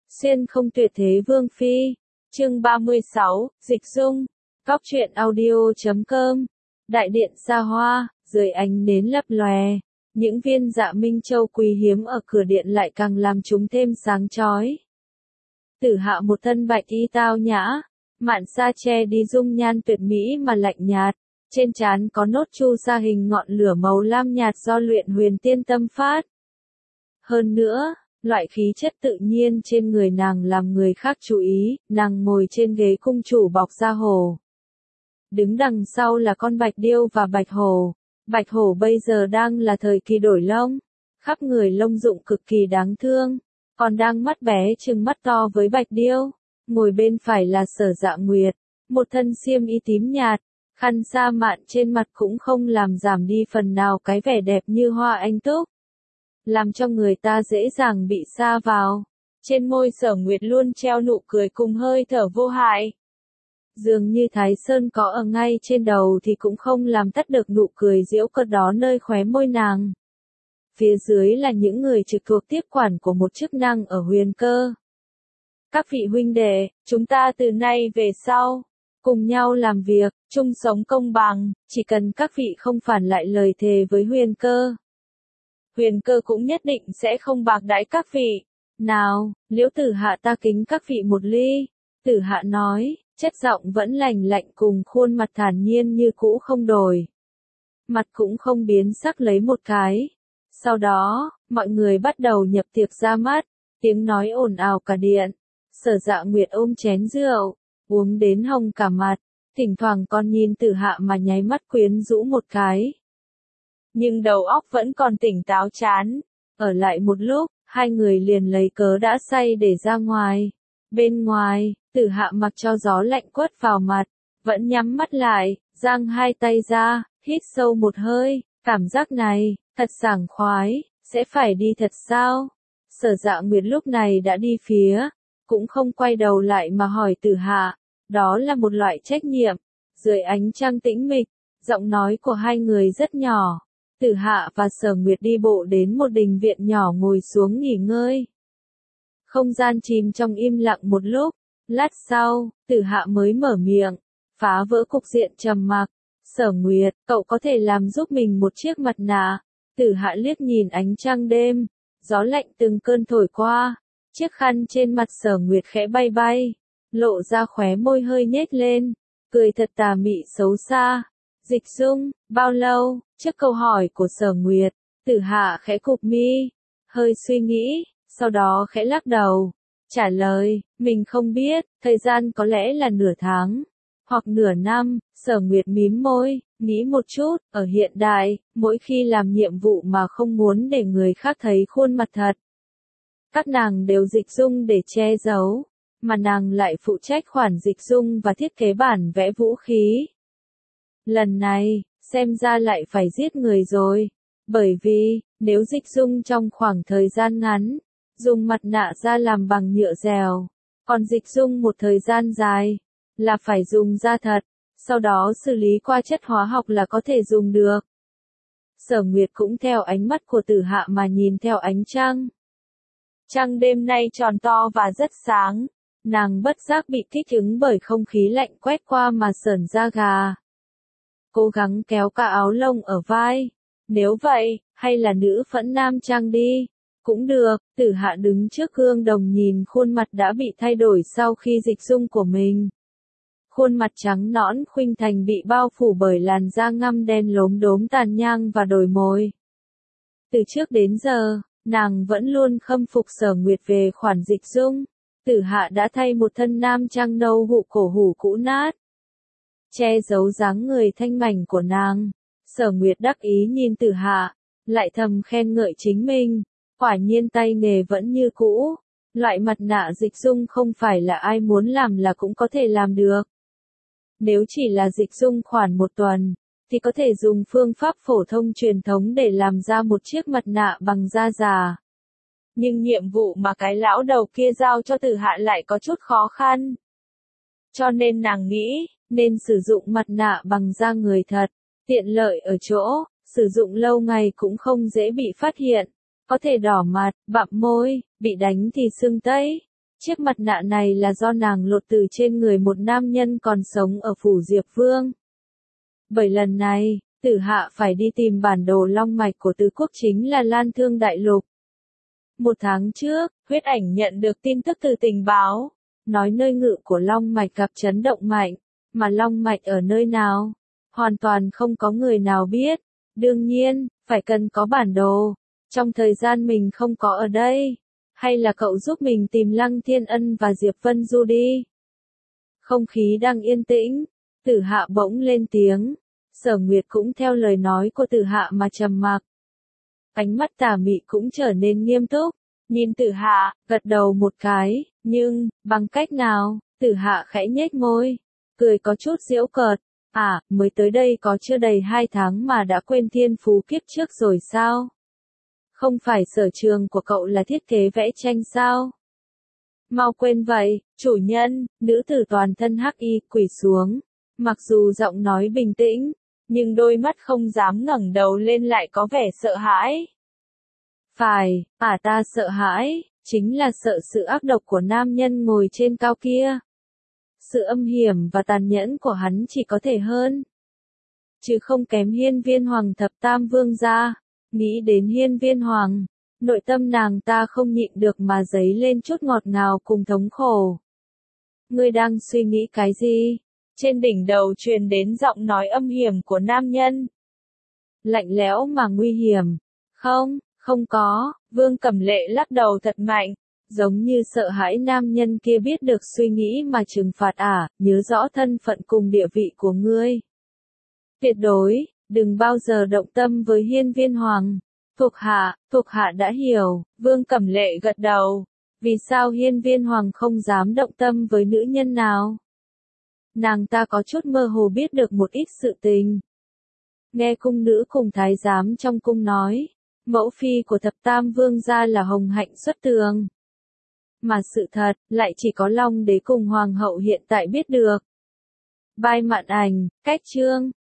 Xuyên không tuyệt thế vương phi. Chương 36, Dịch Dung. Cóc truyện audio.com. Đại điện xa hoa, dưới ánh nến lấp lòe, những viên dạ minh châu quý hiếm ở cửa điện lại càng làm chúng thêm sáng chói. Tử Hạ một thân bạch y tao nhã, mạn sa che đi dung nhan tuyệt mỹ mà lạnh nhạt, trên trán có nốt chu sa hình ngọn lửa màu lam nhạt do luyện huyền tiên tâm phát. Hơn nữa, loại khí chất tự nhiên trên người nàng làm người khác chú ý, nàng ngồi trên ghế cung chủ bọc da hồ. Đứng đằng sau là con bạch điêu và bạch hổ. Bạch hổ bây giờ đang là thời kỳ đổi lông, khắp người lông rụng cực kỳ đáng thương, còn đang mắt bé chừng mắt to với bạch điêu. Ngồi bên phải là Sở Dạ Nguyệt, một thân xiêm y tím nhạt, khăn sa mạn trên mặt cũng không làm giảm đi phần nào cái vẻ đẹp như hoa anh túc, làm cho người ta dễ dàng bị sa vào. Trên môi Sở Nguyệt luôn treo nụ cười cùng hơi thở vô hại. Dường như Thái Sơn có ở ngay trên đầu thì cũng không làm tắt được nụ cười giễu cợt đó nơi khóe môi nàng. Phía dưới là những người trực thuộc tiếp quản của một chức năng ở Huyền Cơ. Các vị huynh đệ, chúng ta từ nay về sau, cùng nhau làm việc, chung sống công bằng, chỉ cần các vị không phản lại lời thề với Huyền Cơ. Huyền Cơ cũng nhất định sẽ không bạc đãi các vị. Nào, Liễu Tử Hạ ta kính các vị một ly. Tử Hạ nói, chất giọng vẫn lành lạnh cùng khuôn mặt thản nhiên như cũ không đổi. Mặt cũng không biến sắc lấy một cái. Sau đó, mọi người bắt đầu nhập tiệc ra mắt, tiếng nói ồn ào cả điện. Sở Dạ Nguyệt ôm chén rượu, uống đến hồng cả mặt, thỉnh thoảng còn nhìn Tử Hạ mà nháy mắt quyến rũ một cái. Nhưng đầu óc vẫn còn tỉnh táo chán. Ở lại một lúc, hai người liền lấy cớ đã say để ra ngoài. Bên ngoài, Tử Hạ mặc cho gió lạnh quất vào mặt, vẫn nhắm mắt lại, giang hai tay ra, hít sâu một hơi, cảm giác này, thật sảng khoái, sẽ phải đi thật sao? Sở Dạ Nguyệt lúc này đã đi phía, cũng không quay đầu lại mà hỏi Tử Hạ, đó là một loại trách nhiệm. Dưới ánh trăng tĩnh mịch, giọng nói của hai người rất nhỏ. Tử Hạ và Sở Nguyệt đi bộ đến một đình viện nhỏ ngồi xuống nghỉ ngơi. Không gian chìm trong im lặng một lúc, lát sau, Tử Hạ mới mở miệng, phá vỡ cục diện trầm mặc. Sở Nguyệt, cậu có thể làm giúp mình một chiếc mặt nạ. Tử Hạ liếc nhìn ánh trăng đêm, gió lạnh từng cơn thổi qua, chiếc khăn trên mặt Sở Nguyệt khẽ bay bay, lộ ra khóe môi hơi nhếch lên, cười thật tà mị xấu xa. Dịch Dung, bao lâu? Trước câu hỏi của Sở Nguyệt, Tử Hạ khẽ cụp mi, hơi suy nghĩ, sau đó khẽ lắc đầu, trả lời, mình không biết, thời gian có lẽ là nửa tháng, hoặc nửa năm. Sở Nguyệt mím môi, nghĩ một chút, ở hiện đại, mỗi khi làm nhiệm vụ mà không muốn để người khác thấy khuôn mặt thật, các nàng đều dịch dung để che giấu, mà nàng lại phụ trách khoản dịch dung và thiết kế bản vẽ vũ khí. Lần này, xem ra lại phải giết người rồi, bởi vì, nếu dịch dung trong khoảng thời gian ngắn, dùng mặt nạ da làm bằng nhựa dẻo, còn dịch dung một thời gian dài, là phải dùng da thật, sau đó xử lý qua chất hóa học là có thể dùng được. Sở Nguyệt cũng theo ánh mắt của Tử Hạ mà nhìn theo ánh trăng. Trăng đêm nay tròn to và rất sáng, nàng bất giác bị kích ứng bởi không khí lạnh quét qua mà sởn da gà. Cố gắng kéo cả áo lông ở vai. Nếu vậy, hay là nữ phẫn nam trang đi. Cũng được. Tử Hạ đứng trước gương đồng nhìn khuôn mặt đã bị thay đổi sau khi dịch dung của mình. Khuôn mặt trắng nõn khuynh thành bị bao phủ bởi làn da ngăm đen lốm đốm tàn nhang và đồi mồi. Từ trước đến giờ, nàng vẫn luôn khâm phục Sở Nguyệt về khoản dịch dung. Tử Hạ đã thay một thân nam trang nâu hụ cổ hủ cũ nát, che giấu dáng người thanh mảnh của nàng. Sở Nguyệt đắc ý nhìn Tử Hạ, lại thầm khen ngợi chính mình, quả nhiên tay nghề vẫn như cũ, loại mặt nạ dịch dung không phải là ai muốn làm là cũng có thể làm được. Nếu chỉ là dịch dung khoảng một tuần, thì có thể dùng phương pháp phổ thông truyền thống để làm ra một chiếc mặt nạ bằng da già. Nhưng nhiệm vụ mà cái lão đầu kia giao cho Tử Hạ lại có chút khó khăn. Cho nên nàng nghĩ, nên sử dụng mặt nạ bằng da người thật, tiện lợi ở chỗ, sử dụng lâu ngày cũng không dễ bị phát hiện, có thể đỏ mặt, bặm môi, bị đánh thì sưng tấy. Chiếc mặt nạ này là do nàng lột từ trên người một nam nhân còn sống ở phủ Diệp Vương. Bởi lần này, Tử Hạ phải đi tìm bản đồ long mạch của tứ quốc chính là Lan Thương Đại Lục. 1 tháng trước, Huyết Ảnh nhận được tin tức từ tình báo, nói nơi ngự của long mạch gặp chấn động mạnh, mà long mạch ở nơi nào, hoàn toàn không có người nào biết. Đương nhiên, phải cần có bản đồ. Trong thời gian mình không có ở đây, hay là cậu giúp mình tìm Lăng Thiên Ân và Diệp Vân Du đi. Không khí đang yên tĩnh, Tử Hạ bỗng lên tiếng. Sở Nguyệt cũng theo lời nói của Tử Hạ mà trầm mặc. Ánh mắt Tà Mị cũng trở nên nghiêm túc, nhìn Tử Hạ, gật đầu một cái, nhưng, bằng cách nào? Tử Hạ khẽ nhếch môi, cười có chút giễu cợt. À, mới tới đây có chưa đầy 2 tháng mà đã quên thiên phú kiếp trước rồi sao? Không phải sở trường của cậu là thiết kế vẽ tranh sao? Mau quên vậy, chủ nhân. Nữ tử toàn thân hắc y quỳ xuống, mặc dù giọng nói bình tĩnh, nhưng đôi mắt không dám ngẩng đầu lên lại có vẻ sợ hãi. Phải, ta sợ hãi, chính là sợ sự ác độc của nam nhân ngồi trên cao kia. Sự âm hiểm và tàn nhẫn của hắn chỉ có thể hơn, chứ không kém Hiên Viên Hoàng thập tam vương gia. Nghĩ đến Hiên Viên Hoàng, nội tâm nàng ta không nhịn được mà dấy lên chút ngọt ngào cùng thống khổ. Ngươi đang suy nghĩ cái gì? Trên đỉnh đầu truyền đến giọng nói âm hiểm của nam nhân. Lạnh lẽo mà nguy hiểm. Không có. Vương Cẩm Lệ lắc đầu thật mạnh, giống như sợ hãi nam nhân kia biết được suy nghĩ mà trừng phạt. Nhớ rõ thân phận cùng địa vị của ngươi. Tuyệt đối, đừng bao giờ động tâm với Hiên Viên Hoàng. Thuộc hạ đã hiểu. Vương Cẩm Lệ gật đầu. Vì sao Hiên Viên Hoàng không dám động tâm với nữ nhân nào? Nàng ta có chút mơ hồ biết được một ít sự tình. Nghe cung nữ cùng thái giám trong cung nói, mẫu phi của thập tam vương gia là hồng hạnh xuất tường. Mà sự thật, lại chỉ có Long Đế cùng Hoàng hậu hiện tại biết được. Bai Mạn Ảnh, cách chương